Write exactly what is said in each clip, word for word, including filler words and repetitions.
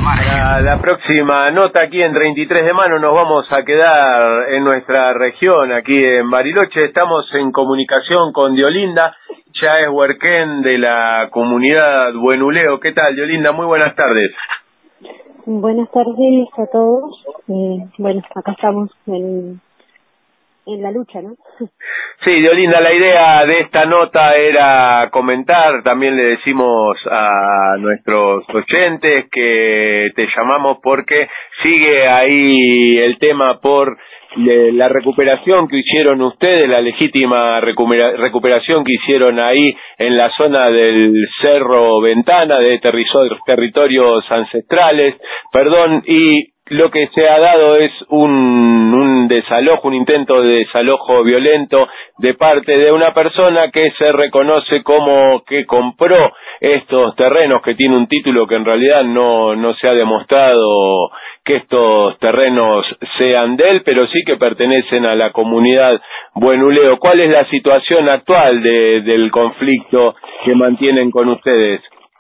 Para la próxima nota aquí en treinta y tres de mano nos vamos a quedar en nuestra región, aquí en Bariloche. Estamos en comunicación con Diolinda, ya es huerquén de la comunidad Buenuleo. ¿Qué tal, Diolinda? Muy buenas tardes. Buenas tardes a todos. Eh, bueno, acá estamos en, en la lucha, ¿no? Sí, Diolinda, la idea de esta nota era comentar, también le decimos a nuestros oyentes que te llamamos porque sigue ahí el tema por la recuperación que hicieron ustedes, la legítima recupera, recuperación que hicieron ahí en la zona del Cerro Ventana, de territorios ancestrales, perdón, y lo que se ha dado es un, un desalojo, un intento de desalojo violento de parte de una persona que se reconoce como que compró estos terrenos, que tiene un título que en realidad no, no se ha demostrado que estos terrenos sean de él, pero sí que pertenecen a la comunidad Buenuleo. ¿Cuál es la situación actual de, del conflicto que mantienen con ustedes?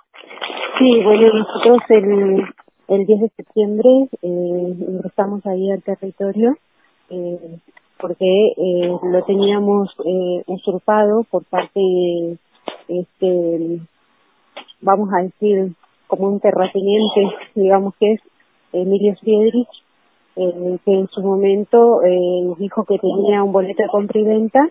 Sí, bueno, nosotros el... El diez de septiembre eh, ingresamos ahí al territorio eh, porque eh, lo teníamos eh, usurpado por parte de, este, vamos a decir, como un terrateniente, digamos que es Emilio Friedrich, eh, que en su momento eh, nos dijo que tenía un boleto de compra y venta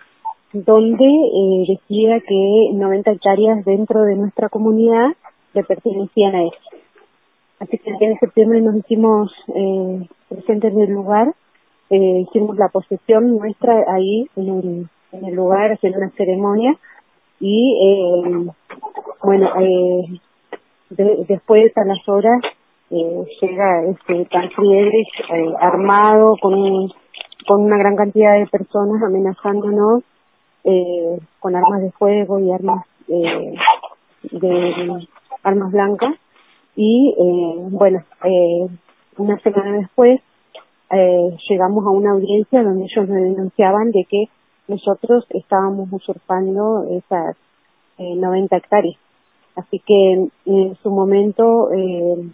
donde eh, decía que noventa hectáreas dentro de nuestra comunidad le pertenecían a él. Así que el diez de septiembre nos hicimos eh, presentes en el lugar, eh, hicimos la posesión nuestra ahí en el, en el lugar, haciendo una ceremonia, y eh, bueno, eh, de, después a las horas eh, llega este tal Friedrich eh, armado con, un, con una gran cantidad de personas amenazándonos eh, con armas de fuego y armas eh, de, de armas blancas. Y eh, bueno, eh, una semana después eh, llegamos a una audiencia donde ellos me denunciaban de que nosotros estábamos usurpando esas eh, noventa hectáreas. Así que en su momento eh,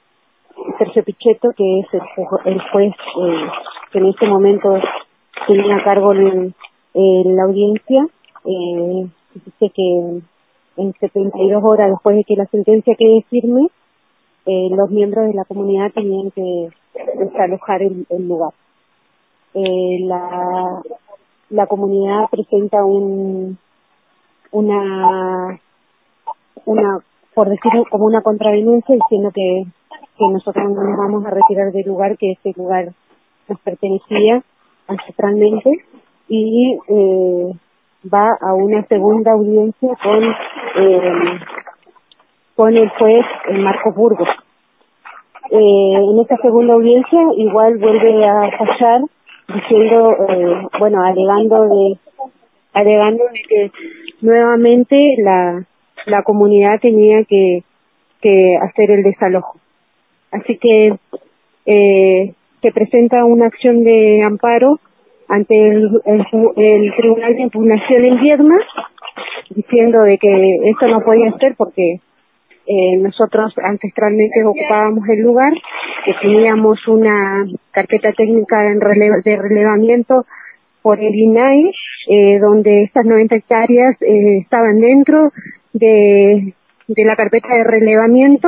Sergio Pichetto, que es el, el juez eh, que en ese momento tenía a cargo en, en la audiencia, eh, dice que en setenta y dos horas después de que la sentencia quede firme, Eh, los miembros de la comunidad tenían que desalojar el, el lugar. Eh, la, la comunidad presenta un, una, una, por decirlo, como una contradenuncia diciendo que, que nosotros no nos vamos a retirar del lugar, que ese lugar nos pertenecía ancestralmente, y eh, va a una segunda audiencia con eh, con el juez Marcos Burgos. Eh, en esta segunda audiencia igual vuelve a fallar diciendo, eh, bueno, alegando de, alegando de que nuevamente la, la comunidad tenía que, que hacer el desalojo. Así que eh, se presenta una acción de amparo ante el, el, el Tribunal de Impugnación en Viedma, diciendo de que esto no podía ser porque Eh, nosotros ancestralmente ocupábamos el lugar, que teníamos una carpeta técnica en rele- de relevamiento por el I N A I, eh, donde estas noventa hectáreas eh, estaban dentro de, de la carpeta de relevamiento,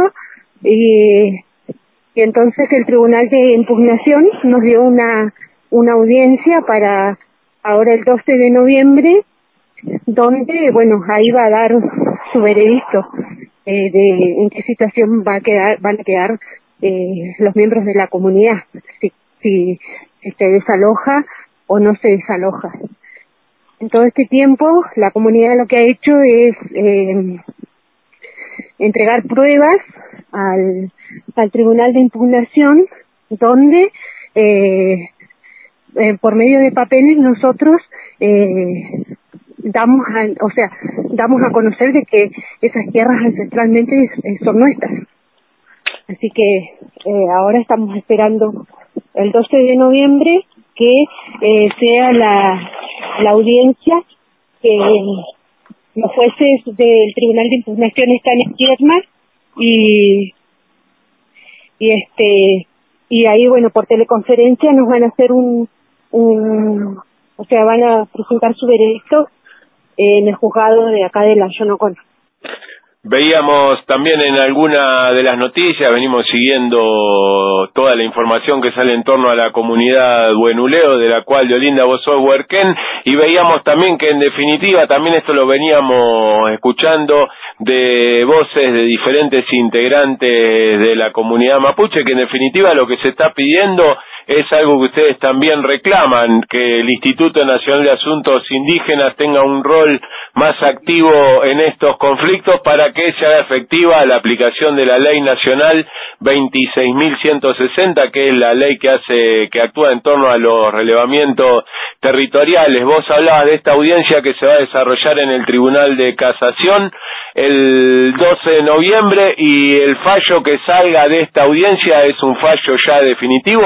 y, y entonces el Tribunal de Impugnación nos dio una, una audiencia para ahora el doce de noviembre, donde, bueno, ahí va a dar su veredicto. Eh, de en qué situación va a quedar, van a quedar eh, los miembros de la comunidad, si, si, si se desaloja o no se desaloja. En todo este tiempo, la comunidad lo que ha hecho es eh, entregar pruebas al, al Tribunal de Impugnación, donde eh, eh, por medio de papeles nosotros eh, damos a, o sea, damos a conocer de que esas tierras ancestralmente eh, son nuestras. Así que eh, ahora estamos esperando el doce de noviembre que eh, sea la, la audiencia, que los jueces del Tribunal de Impugnación están en Viedma y, y este y ahí bueno por teleconferencia nos van a hacer un, un o sea van a presentar su veredicto en el juzgado de acá de la Yonocón. Veíamos también en alguna de las noticias, venimos siguiendo toda la información que sale en torno a la comunidad Buenuleo, de la cual Diolinda vos sos huerquén, y veíamos también que en definitiva, también esto lo veníamos escuchando de voces de diferentes integrantes de la comunidad mapuche, que en definitiva lo que se está pidiendo es algo que ustedes también reclaman, que el Instituto Nacional de Asuntos Indígenas tenga un rol más activo en estos conflictos para que se haga efectiva la aplicación de la Ley Nacional veintiséis mil ciento sesenta, que es la ley que hace, que actúa en torno a los relevamientos territoriales. Vos hablabas de esta audiencia que se va a desarrollar en el Tribunal de Casación el doce de noviembre, y el fallo que salga de esta audiencia es un fallo ya definitivo.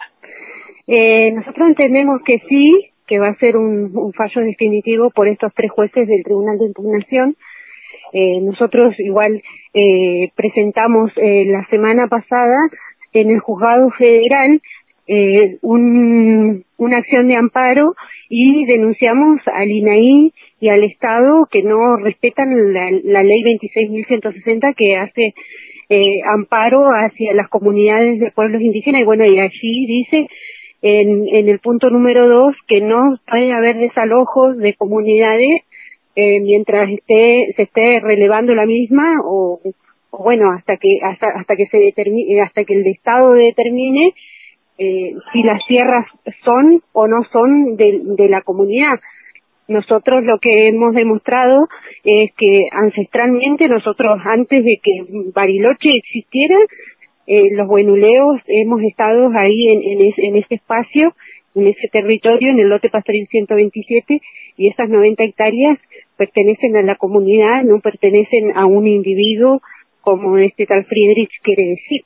Eh, nosotros entendemos que sí, que va a ser un, un fallo definitivo por estos tres jueces del Tribunal de Impugnación. Eh, nosotros igual eh, presentamos eh, la semana pasada en el Juzgado Federal eh, un, una acción de amparo y denunciamos al I N A I y al Estado que no respetan la, la Ley veintiséis mil ciento sesenta, que hace eh, amparo hacia las comunidades de pueblos indígenas, y bueno, y allí dice En, en el punto número dos que no puede haber desalojos de comunidades eh, mientras esté se esté relevando la misma o, o bueno hasta que hasta hasta que se determine hasta que el Estado determine eh, si las tierras son o no son de, de la comunidad. Nosotros lo que hemos demostrado es que ancestralmente nosotros, antes de que Bariloche existiera, Eh, los buenuleos hemos estado ahí en, en, ese, en ese espacio, en ese territorio, en el lote pastoril ciento veintisiete, y esas noventa hectáreas pertenecen a la comunidad, no pertenecen a un individuo como este tal Friedrich quiere decir.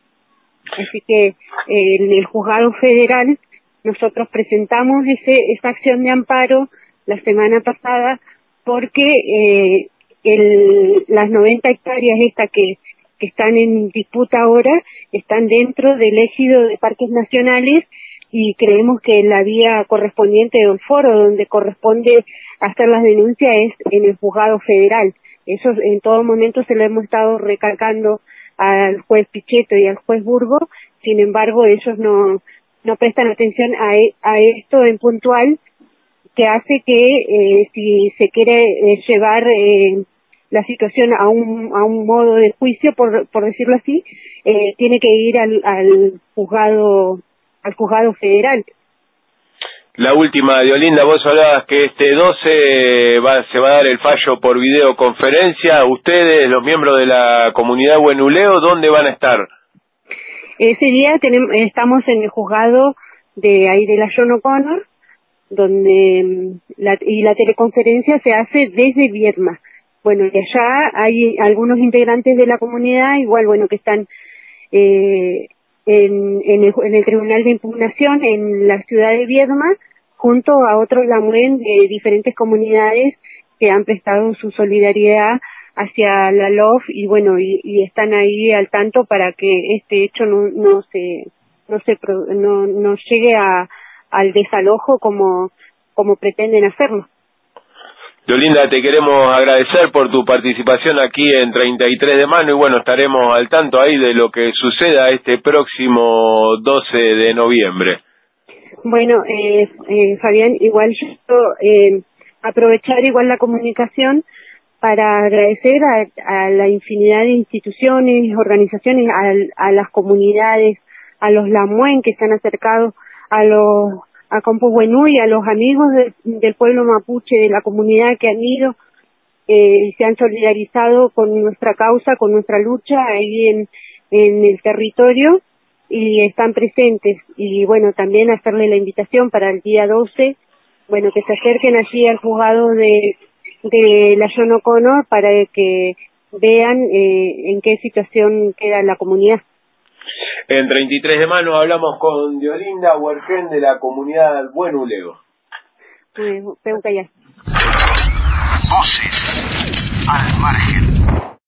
Así que eh, en el Juzgado Federal nosotros presentamos ese, esa acción de amparo la semana pasada porque eh, el, las noventa hectáreas esta que que están en disputa ahora, están dentro del ejido de parques nacionales, y creemos que la vía correspondiente del foro donde corresponde hacer las denuncias es en el Juzgado Federal. Eso en todo momento se lo hemos estado recalcando al juez Pichetto y al juez Burgo, sin embargo ellos no, no prestan atención a, a esto en puntual, que hace que eh, si se quiere eh, llevar eh, la situación a un a un modo de juicio, por por decirlo así, eh, tiene que ir al, al juzgado al juzgado federal. La última, Diolinda, vos hablabas que este doce va, se va a dar el fallo por videoconferencia. Ustedes, los miembros de la comunidad Buenuleo, ¿dónde van a estar? Ese día tenemos, estamos en el juzgado de ahí de la Yonocón, donde la, y la teleconferencia se hace desde Viedma. Bueno, y allá hay algunos integrantes de la comunidad, igual, bueno, que están eh, en, en, el, en el Tribunal de Impugnación en la ciudad de Viedma, junto a otros lamuen de diferentes comunidades que han prestado su solidaridad hacia la L O F, y bueno, y, y están ahí al tanto para que este hecho no, no se, no se, no, no llegue a, al desalojo como, como pretenden hacerlo. Diolinda, te queremos agradecer por tu participación aquí en treinta y tres de mano, y bueno, estaremos al tanto ahí de lo que suceda este próximo doce de noviembre. Bueno, eh, eh, Fabián, igual yo eh, aprovechar igual la comunicación para agradecer a, a la infinidad de instituciones, organizaciones, a, a las comunidades, a los lamuen que se han acercado, a los a Compo Buenú y a los amigos de, del pueblo mapuche, de la comunidad que han ido eh, y se han solidarizado con nuestra causa, con nuestra lucha ahí en, en el territorio, y están presentes. Y bueno, también hacerle la invitación para el día doce, bueno, que se acerquen allí al juzgado de, de la Yonocón para que vean eh, en qué situación queda la comunidad. En treinta y tres de mano hablamos con Diolinda Huerquén de la comunidad Buenuleo. Eh, tengo que allá. Voces al margen.